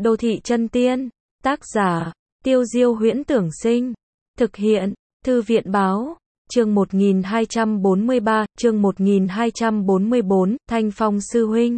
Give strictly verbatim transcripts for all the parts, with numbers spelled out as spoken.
Đô thị chân tiên, tác giả, Tiêu Diêu Huyễn Tưởng Sinh, thực hiện, Thư viện báo, chương một nghìn hai trăm bốn mươi ba, chương một nghìn hai trăm bốn mươi bốn, Thanh Phong sư huynh.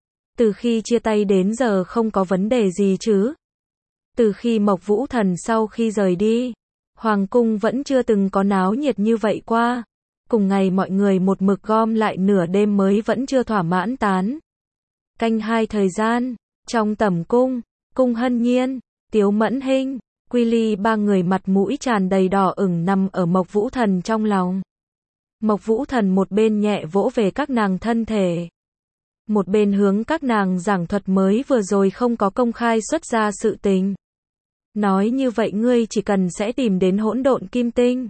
Từ khi chia tay đến giờ không có vấn đề gì chứ? Từ khi Mộc Vũ Thần sau khi rời đi, Hoàng cung vẫn chưa từng có náo nhiệt như vậy qua. Cùng ngày mọi người một mực gom lại nửa đêm mới vẫn chưa thỏa mãn tán. Canh hai thời gian, trong tẩm cung, Cung Hân Nhiên, Tiếu Mẫn Hinh, Quy Ly ba người mặt mũi tràn đầy đỏ ửng nằm ở Mộc Vũ Thần trong lòng. Mộc Vũ Thần một bên nhẹ vỗ về các nàng thân thể, một bên hướng các nàng giảng thuật mới vừa rồi không có công khai xuất ra sự tình. Nói như vậy ngươi chỉ cần sẽ tìm đến hỗn độn kim tinh,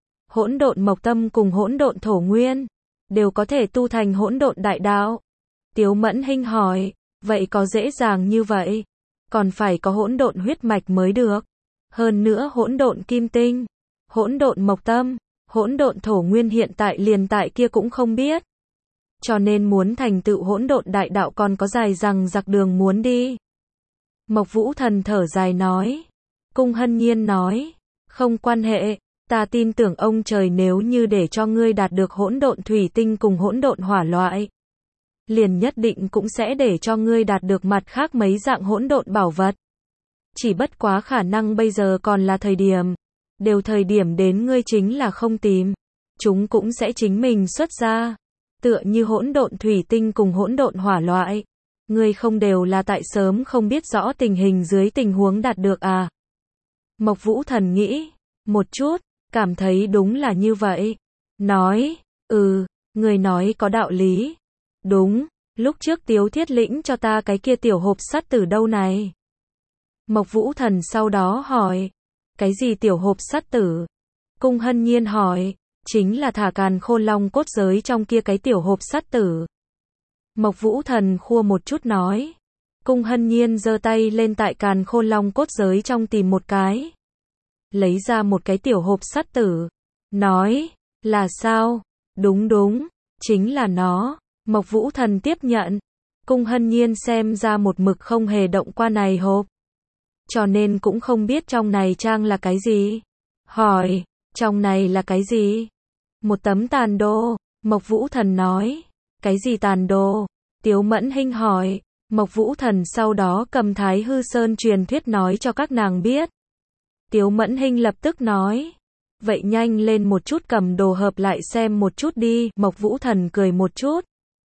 hỗn độn mộc tâm cùng hỗn độn thổ nguyên, đều có thể tu thành hỗn độn đại đạo. Tiếu Mẫn Hinh hỏi, vậy có dễ dàng như vậy? Còn phải có hỗn độn huyết mạch mới được. Hơn nữa hỗn độn kim tinh, hỗn độn mộc tâm, hỗn độn thổ nguyên hiện tại liền tại kia cũng không biết. Cho nên muốn thành tựu hỗn độn đại đạo còn có dài dằng dặc đường muốn đi. Mộc Vũ Thần thở dài nói. Cung Hân Nhiên nói, không quan hệ, ta tin tưởng ông trời nếu như để cho ngươi đạt được hỗn độn thủy tinh cùng hỗn độn hỏa loại, liền nhất định cũng sẽ để cho ngươi đạt được mặt khác mấy dạng hỗn độn bảo vật. Chỉ bất quá khả năng bây giờ còn là thời điểm, đều thời điểm đến ngươi chính là không tìm, chúng cũng sẽ chính mình xuất ra. Tựa như hỗn độn thủy tinh cùng hỗn độn hỏa loại, ngươi không đều là tại sớm không biết rõ tình hình dưới tình huống đạt được à? Mộc Vũ Thần nghĩ một chút, cảm thấy đúng là như vậy. Nói, ừ, người nói có đạo lý. Đúng, lúc trước Tiếu Thiết Lĩnh cho ta cái kia tiểu hộp sắt tử đâu này? Mộc Vũ Thần sau đó hỏi, cái gì tiểu hộp sắt tử? Cung Hân Nhiên hỏi, chính là thả càn khôn long cốt giới trong kia cái tiểu hộp sắt tử. Mộc Vũ Thần khua một chút nói. Cung Hân Nhiên giơ tay lên tại càn khôn long cốt giới trong tìm một cái, lấy ra một cái tiểu hộp sắt tử, nói, là sao? Đúng đúng, chính là nó. Mộc Vũ Thần tiếp nhận. Cung Hân Nhiên xem ra một mực không hề động qua này hộp, cho nên cũng không biết trong này trang là cái gì. Hỏi, trong này là cái gì? Một tấm tàn đồ. Mộc Vũ Thần nói. Cái gì tàn đồ? Tiếu Mẫn Hinh hỏi. Mộc Vũ Thần sau đó cầm Thái Hư Sơn truyền thuyết nói cho các nàng biết. Tiếu Mẫn Hinh lập tức nói, vậy nhanh lên một chút cầm đồ hợp lại xem một chút đi. Mộc Vũ Thần cười một chút,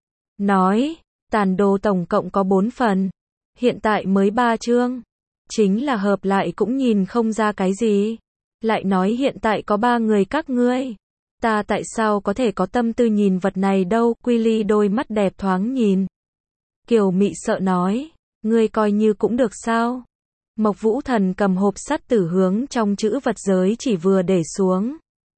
nói, tàn đồ tổng cộng có bốn phần, hiện tại mới ba chương, chính là hợp lại cũng nhìn không ra cái gì. Lại nói hiện tại có ba người các ngươi, ta tại sao có thể có tâm tư nhìn vật này đâu? Quy Ly đôi mắt đẹp thoáng nhìn, kiều mị sợ nói, ngươi coi như cũng được sao? Mộc Vũ Thần cầm hộp sắt tử hướng trong chữ vật giới chỉ vừa để xuống,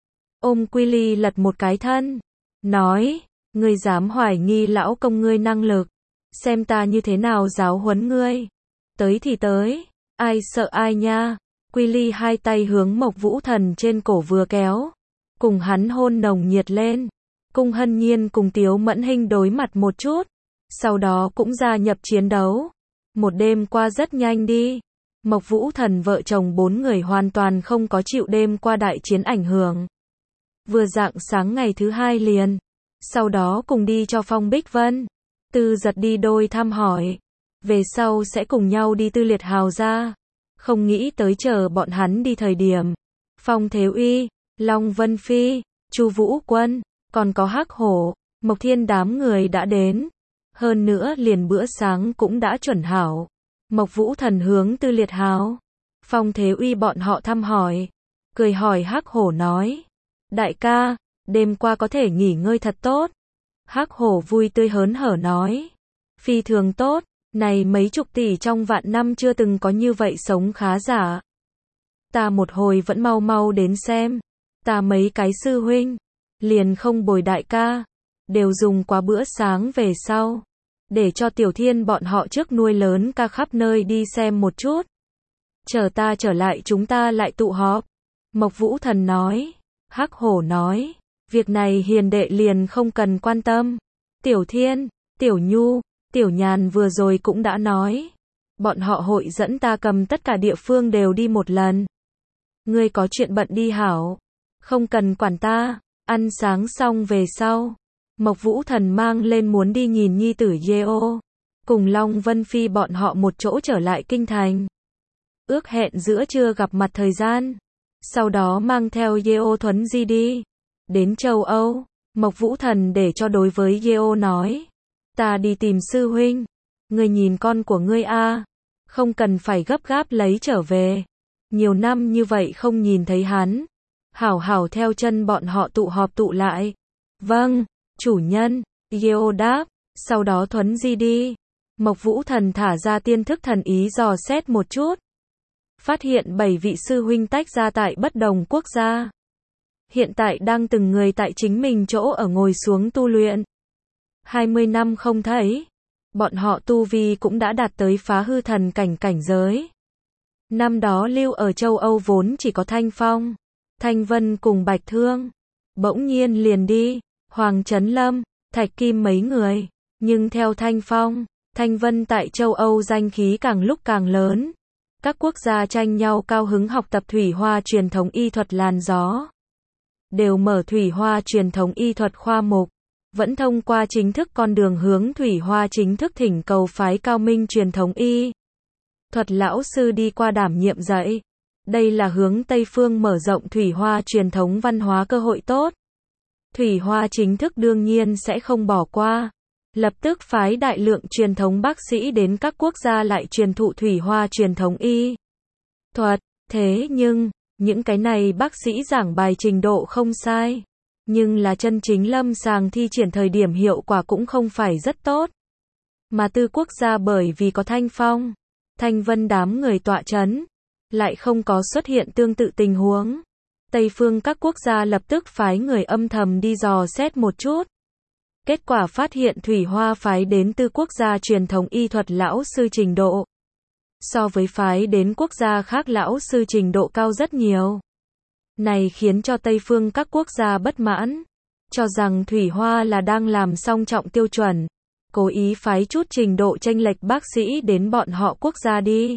ôm Quy Ly lật một cái thân, nói, ngươi dám hoài nghi lão công ngươi năng lực, xem ta như thế nào giáo huấn ngươi. Tới thì tới, ai sợ ai nha. Quy Ly hai tay hướng Mộc Vũ Thần trên cổ vừa kéo, cùng hắn hôn nồng nhiệt lên. Cung Hân Nhiên cùng Tiếu Mẫn Hinh đối mặt một chút, sau đó cũng gia nhập chiến đấu. Một đêm qua rất nhanh đi. Mộc Vũ Thần vợ chồng bốn người hoàn toàn không có chịu đêm qua đại chiến ảnh hưởng. Vừa rạng sáng ngày thứ hai liền, sau đó cùng đi cho Phong Bích Vân, Tư Giật đi đôi thăm hỏi, về sau sẽ cùng nhau đi Tư Liệt Hào ra. Không nghĩ tới chờ bọn hắn đi thời điểm, Phong Thế Uy, Long Vân Phi, Chu Vũ Quân, còn có Hắc Hổ, Mộc Thiên đám người đã đến. Hơn nữa liền bữa sáng cũng đã chuẩn hảo. Mộc Vũ Thần hướng Tư Liệt Hào, Phong Thế Uy bọn họ thăm hỏi, cười hỏi Hắc Hổ nói, đại ca, đêm qua có thể nghỉ ngơi thật tốt. Hắc Hổ vui tươi hớn hở nói, phi thường tốt, này mấy chục tỷ trong vạn năm chưa từng có như vậy sống khá giả. Ta một hồi vẫn mau mau đến xem, ta mấy cái sư huynh, liền không bồi đại ca, đều dùng qua bữa sáng về sau, để cho Tiểu Thiên bọn họ trước nuôi lớn ca khắp nơi đi xem một chút. Chờ ta trở lại chúng ta lại tụ họp. Mộc Vũ Thần nói. Hắc Hổ nói, việc này hiền đệ liền không cần quan tâm. Tiểu Thiên, Tiểu Nhu, Tiểu Nhàn vừa rồi cũng đã nói, bọn họ hội dẫn ta cầm tất cả địa phương đều đi một lần. Ngươi có chuyện bận đi hảo, không cần quản ta. Ăn sáng xong về sau, Mộc Vũ Thần mang lên muốn đi nhìn nhi tử Yeo, cùng Long Vân Phi bọn họ một chỗ trở lại kinh thành. Ước hẹn giữa trưa gặp mặt thời gian, sau đó mang theo Yeo Thuấn Di đi. Đến châu Âu, Mộc Vũ Thần để cho đối với Yeo nói, ta đi tìm sư huynh, ngươi nhìn con của ngươi a, không cần phải gấp gáp lấy trở về. Nhiều năm như vậy không nhìn thấy hắn, hảo hảo theo chân bọn họ tụ họp tụ lại. Vâng, chủ nhân, Yeo đáp, sau đó Thuấn Di đi. Mộc Vũ Thần thả ra tiên thức thần ý dò xét một chút. Phát hiện bảy vị sư huynh tách ra tại bất đồng quốc gia. Hiện tại đang từng người tại chính mình chỗ ở ngồi xuống tu luyện. hai mươi năm không thấy, bọn họ tu vi cũng đã đạt tới phá hư thần cảnh cảnh giới. Năm đó lưu ở châu Âu vốn chỉ có Thanh Phong, Thanh Vân cùng Bạch Thương. Bỗng nhiên liền đi, Hoàng Chấn Lâm, Thạch Kim mấy người. Nhưng theo Thanh Phong, Thanh Vân tại châu Âu danh khí càng lúc càng lớn. Các quốc gia tranh nhau cao hứng học tập thủy hoa truyền thống y thuật làn gió. Đều mở thủy hoa truyền thống y thuật khoa mục. Vẫn thông qua chính thức con đường hướng thủy hoa chính thức thỉnh cầu phái cao minh truyền thống y thuật lão sư đi qua đảm nhiệm dạy. Đây là hướng Tây phương mở rộng thủy hoa truyền thống văn hóa cơ hội tốt. Thủy hoa chính thức đương nhiên sẽ không bỏ qua. Lập tức phái đại lượng truyền thống bác sĩ đến các quốc gia lại truyền thụ thủy hoa truyền thống y thuật. Thế nhưng, những cái này bác sĩ giảng bài trình độ không sai. Nhưng là chân chính lâm sàng thi triển thời điểm hiệu quả cũng không phải rất tốt. Mà tư quốc gia bởi vì có Thanh Phong, Thanh Vân đám người tọa chấn, lại không có xuất hiện tương tự tình huống. Tây phương các quốc gia lập tức phái người âm thầm đi dò xét một chút. Kết quả phát hiện thủy hoa phái đến tư quốc gia truyền thống y thuật lão sư trình độ. So với phái đến quốc gia khác lão sư trình độ cao rất nhiều. Này khiến cho Tây phương các quốc gia bất mãn, cho rằng thủy hoa là đang làm song trọng tiêu chuẩn, cố ý phái chút trình độ chênh lệch bác sĩ đến bọn họ quốc gia đi.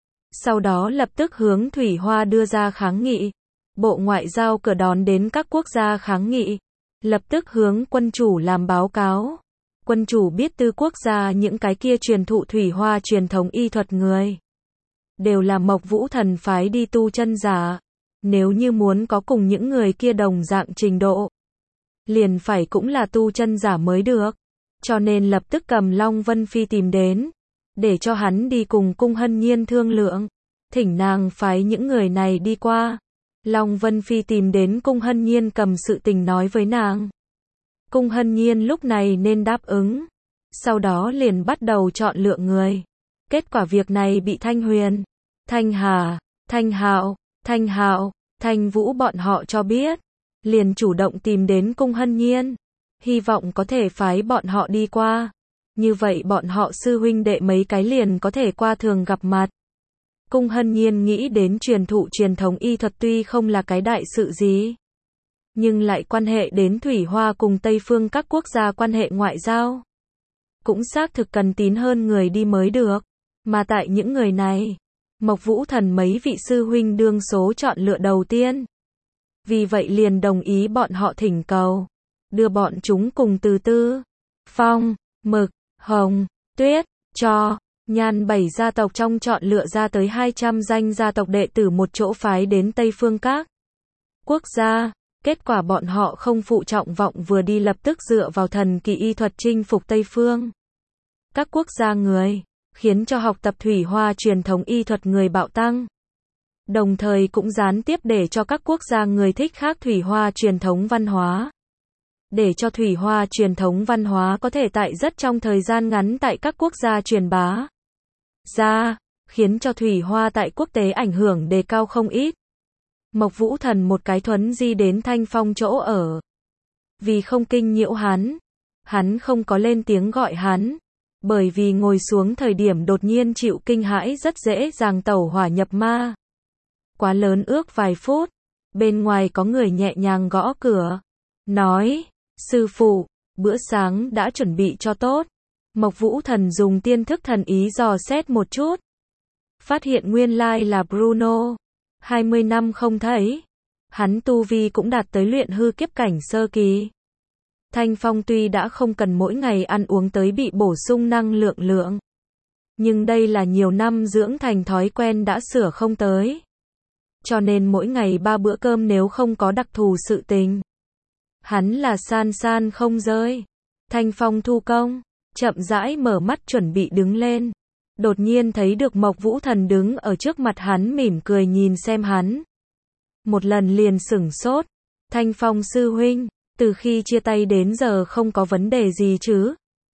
Sau đó lập tức hướng thủy hoa đưa ra kháng nghị. Bộ Ngoại giao cửa đón đến các quốc gia kháng nghị, lập tức hướng quân chủ làm báo cáo. Quân chủ biết tư quốc gia những cái kia truyền thụ thủy hoa truyền thống y thuật người, đều là Mộc Vũ Thần phái đi tu chân giả. Nếu như muốn có cùng những người kia đồng dạng trình độ, liền phải cũng là tu chân giả mới được. Cho nên lập tức cầm Long Vân Phi tìm đến, để cho hắn đi cùng Cung Hân Nhiên thương lượng, thỉnh nàng phái những người này đi qua. Long Vân Phi tìm đến Cung Hân Nhiên cầm sự tình nói với nàng. Cung Hân Nhiên lúc này nên đáp ứng. Sau đó liền bắt đầu chọn lựa người. Kết quả việc này bị Thanh Huyền, Thanh Hà, Thanh Hạo, Thanh Hạo, Thanh Vũ bọn họ cho biết. Liền chủ động tìm đến Cung Hân Nhiên, hy vọng có thể phái bọn họ đi qua. Như vậy bọn họ sư huynh đệ mấy cái liền có thể qua thường gặp mặt. Cung Hân Nhiên nghĩ đến truyền thụ truyền thống y thuật tuy không là cái đại sự gì, nhưng lại quan hệ đến thủy hoa cùng Tây phương các quốc gia quan hệ ngoại giao. Cũng xác thực cần tín hơn người đi mới được. Mà tại những người này, Mộc Vũ Thần mấy vị sư huynh đương số chọn lựa đầu tiên. Vì vậy liền đồng ý bọn họ thỉnh cầu, đưa bọn chúng cùng từ Tư, Phong, Mực, Hồng, Tuyết, Cho, Nhan bảy gia tộc trong chọn lựa ra tới hai trăm danh gia tộc đệ tử một chỗ phái đến Tây phương các quốc gia. Kết quả bọn họ không phụ trọng vọng vừa đi lập tức dựa vào thần kỳ y thuật chinh phục Tây phương các quốc gia người, khiến cho học tập thủy hoa truyền thống y thuật người bạo tăng. Đồng thời cũng gián tiếp để cho các quốc gia người thích khác thủy hoa truyền thống văn hóa. Để cho thủy hoa truyền thống văn hóa có thể tại rất trong thời gian ngắn tại các quốc gia truyền bá ra, khiến cho thủy hoa tại quốc tế ảnh hưởng đề cao không ít. Mộc Vũ Thần một cái thuấn di đến Thanh Phong chỗ ở. Vì không kinh nhiễu hắn, hắn không có lên tiếng gọi hắn, bởi vì ngồi xuống thời điểm đột nhiên chịu kinh hãi rất dễ dàng tẩu hỏa nhập ma. Quá lớn ước vài phút, bên ngoài có người nhẹ nhàng gõ cửa, nói, sư phụ, bữa sáng đã chuẩn bị cho tốt. Mộc Vũ Thần dùng tiên thức thần ý dò xét một chút, phát hiện nguyên lai là Bruno. hai mươi năm không thấy. Hắn tu vi cũng đạt tới luyện hư kiếp cảnh sơ kỳ. Thanh Phong tuy đã không cần mỗi ngày ăn uống tới bị bổ sung năng lượng lượng. Nhưng đây là nhiều năm dưỡng thành thói quen đã sửa không tới. Cho nên mỗi ngày ba bữa cơm nếu không có đặc thù sự tình. Hắn là san san không rơi. Thanh Phong thu công, chậm rãi mở mắt chuẩn bị đứng lên. Đột nhiên thấy được Mộc Vũ Thần đứng ở trước mặt hắn mỉm cười nhìn xem hắn. Một lần liền sửng sốt. Thanh Phong sư huynh, từ khi chia tay đến giờ không có vấn đề gì chứ?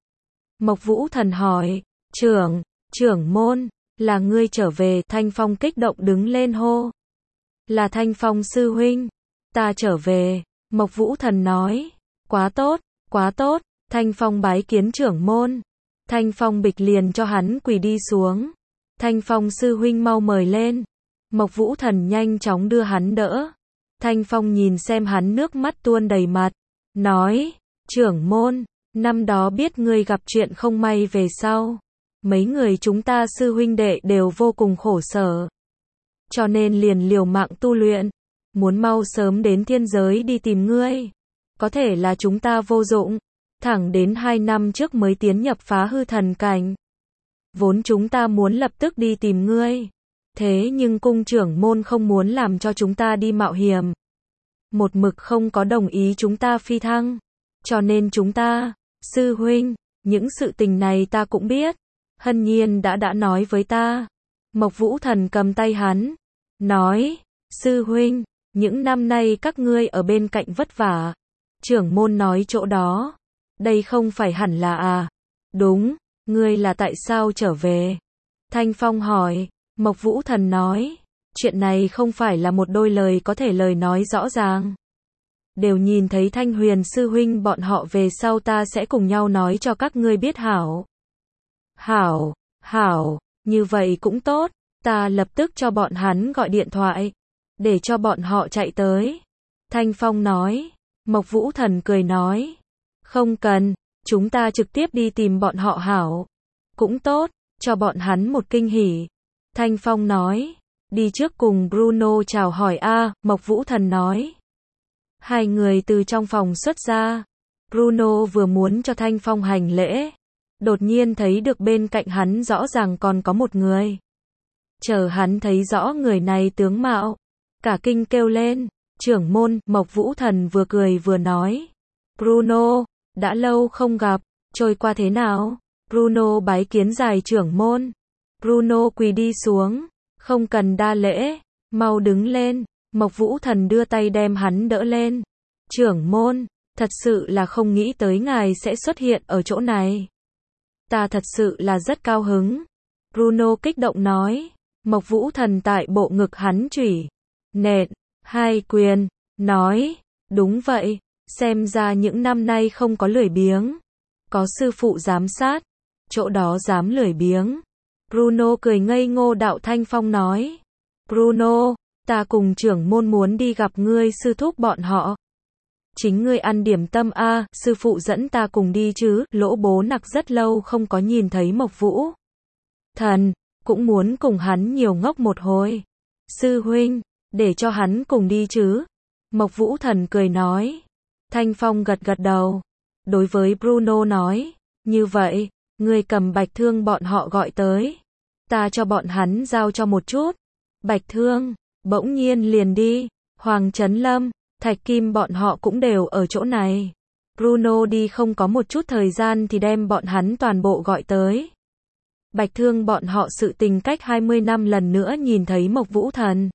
Mộc Vũ Thần hỏi, trưởng, trưởng môn, là ngươi trở về. Thanh Phong kích động đứng lên hô. Là Thanh Phong sư huynh, ta trở về. Mộc Vũ Thần nói, quá tốt, quá tốt. Thanh Phong bái kiến trưởng môn. Thanh Phong bịch liền cho hắn quỳ đi xuống. Thanh Phong sư huynh mau mời lên. Mộc Vũ Thần nhanh chóng đưa hắn đỡ. Thanh Phong nhìn xem hắn nước mắt tuôn đầy mặt. Nói, trưởng môn, năm đó biết ngươi gặp chuyện không may về sau. Mấy người chúng ta sư huynh đệ đều vô cùng khổ sở. Cho nên liền liều mạng tu luyện. Muốn mau sớm đến thiên giới đi tìm ngươi. Có thể là chúng ta vô dụng. Thẳng đến hai năm trước mới tiến nhập phá hư thần cảnh. Vốn chúng ta muốn lập tức đi tìm ngươi. Thế nhưng cung trưởng môn không muốn làm cho chúng ta đi mạo hiểm. Một mực không có đồng ý chúng ta phi thăng. Cho nên chúng ta, sư huynh, những sự tình này ta cũng biết. Hân Nhiên đã đã nói với ta. Mộc Vũ Thần cầm tay hắn. Nói, sư huynh, những năm nay các ngươi ở bên cạnh vất vả. Trưởng môn nói chỗ đó. Đây không phải hẳn là à? Đúng, ngươi là tại sao trở về? Thanh Phong hỏi. Mộc Vũ Thần nói, chuyện này không phải là một đôi lời có thể lời nói rõ ràng. Đều nhìn thấy Thanh Huyền sư huynh bọn họ về sau ta sẽ cùng nhau nói cho các ngươi biết hảo. Hảo, hảo, như vậy cũng tốt, ta lập tức cho bọn hắn gọi điện thoại, để cho bọn họ chạy tới. Thanh Phong nói. Mộc Vũ Thần cười nói, không cần, chúng ta trực tiếp đi tìm bọn họ hảo. Cũng tốt, cho bọn hắn một kinh hỉ. Thanh Phong nói, đi trước cùng Bruno chào hỏi a. Mộc Vũ Thần nói. Hai người từ trong phòng xuất ra. Bruno vừa muốn cho Thanh Phong hành lễ. Đột nhiên thấy được bên cạnh hắn rõ ràng còn có một người. Chờ hắn thấy rõ người này tướng mạo. Cả kinh kêu lên, trưởng môn. Mộc Vũ Thần vừa cười vừa nói. Bruno, đã lâu không gặp, trôi qua thế nào? Bruno bái kiến dài trưởng môn. Bruno quỳ đi xuống, không cần đa lễ, mau đứng lên. Mộc Vũ Thần đưa tay đem hắn đỡ lên. Trưởng môn, thật sự là không nghĩ tới ngài sẽ xuất hiện ở chỗ này. Ta thật sự là rất cao hứng. Bruno kích động nói. Mộc Vũ Thần tại bộ ngực hắn chủy nện hai quyền, nói, đúng vậy, xem ra những năm nay không có lười biếng. Có sư phụ giám sát, chỗ đó dám lười biếng. Bruno cười ngây ngô. Đạo Thanh Phong nói. Bruno, ta cùng trưởng môn muốn đi gặp ngươi sư thúc bọn họ. Chính ngươi ăn điểm tâm a. À, sư phụ dẫn ta cùng đi chứ. Lỗ Bố Nặc rất lâu không có nhìn thấy Mộc Vũ Thần, cũng muốn cùng hắn nhiều ngốc một hồi. Sư huynh, để cho hắn cùng đi chứ. Mộc Vũ Thần cười nói. Thanh Phong gật gật đầu. Đối với Bruno nói, như vậy, ngươi cầm Bạch Thương bọn họ gọi tới. Ta cho bọn hắn giao cho một chút. Bạch Thương, bỗng nhiên liền đi. Hoàng Chấn Lâm, Thạch Kim bọn họ cũng đều ở chỗ này. Bruno đi không có một chút thời gian thì đem bọn hắn toàn bộ gọi tới. Bạch Thương bọn họ sự tình cách hai mươi năm lần nữa nhìn thấy Mộc Vũ Thần.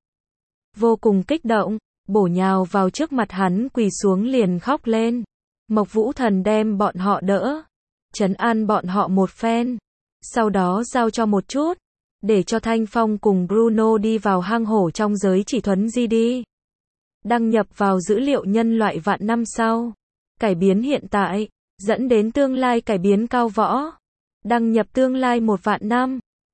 Vô cùng kích động, bổ nhào vào trước mặt hắn quỳ xuống liền khóc lên. Mộc Vũ Thần đem bọn họ đỡ, trấn an bọn họ một phen. Sau đó giao cho một chút, để cho Thanh Phong cùng Bruno đi vào hang hổ trong giới chỉ thuấn di đi. Đăng nhập vào dữ liệu nhân loại vạn năm sau. Cải biến hiện tại, dẫn đến tương lai cải biến cao võ. Đăng nhập tương lai một vạn năm.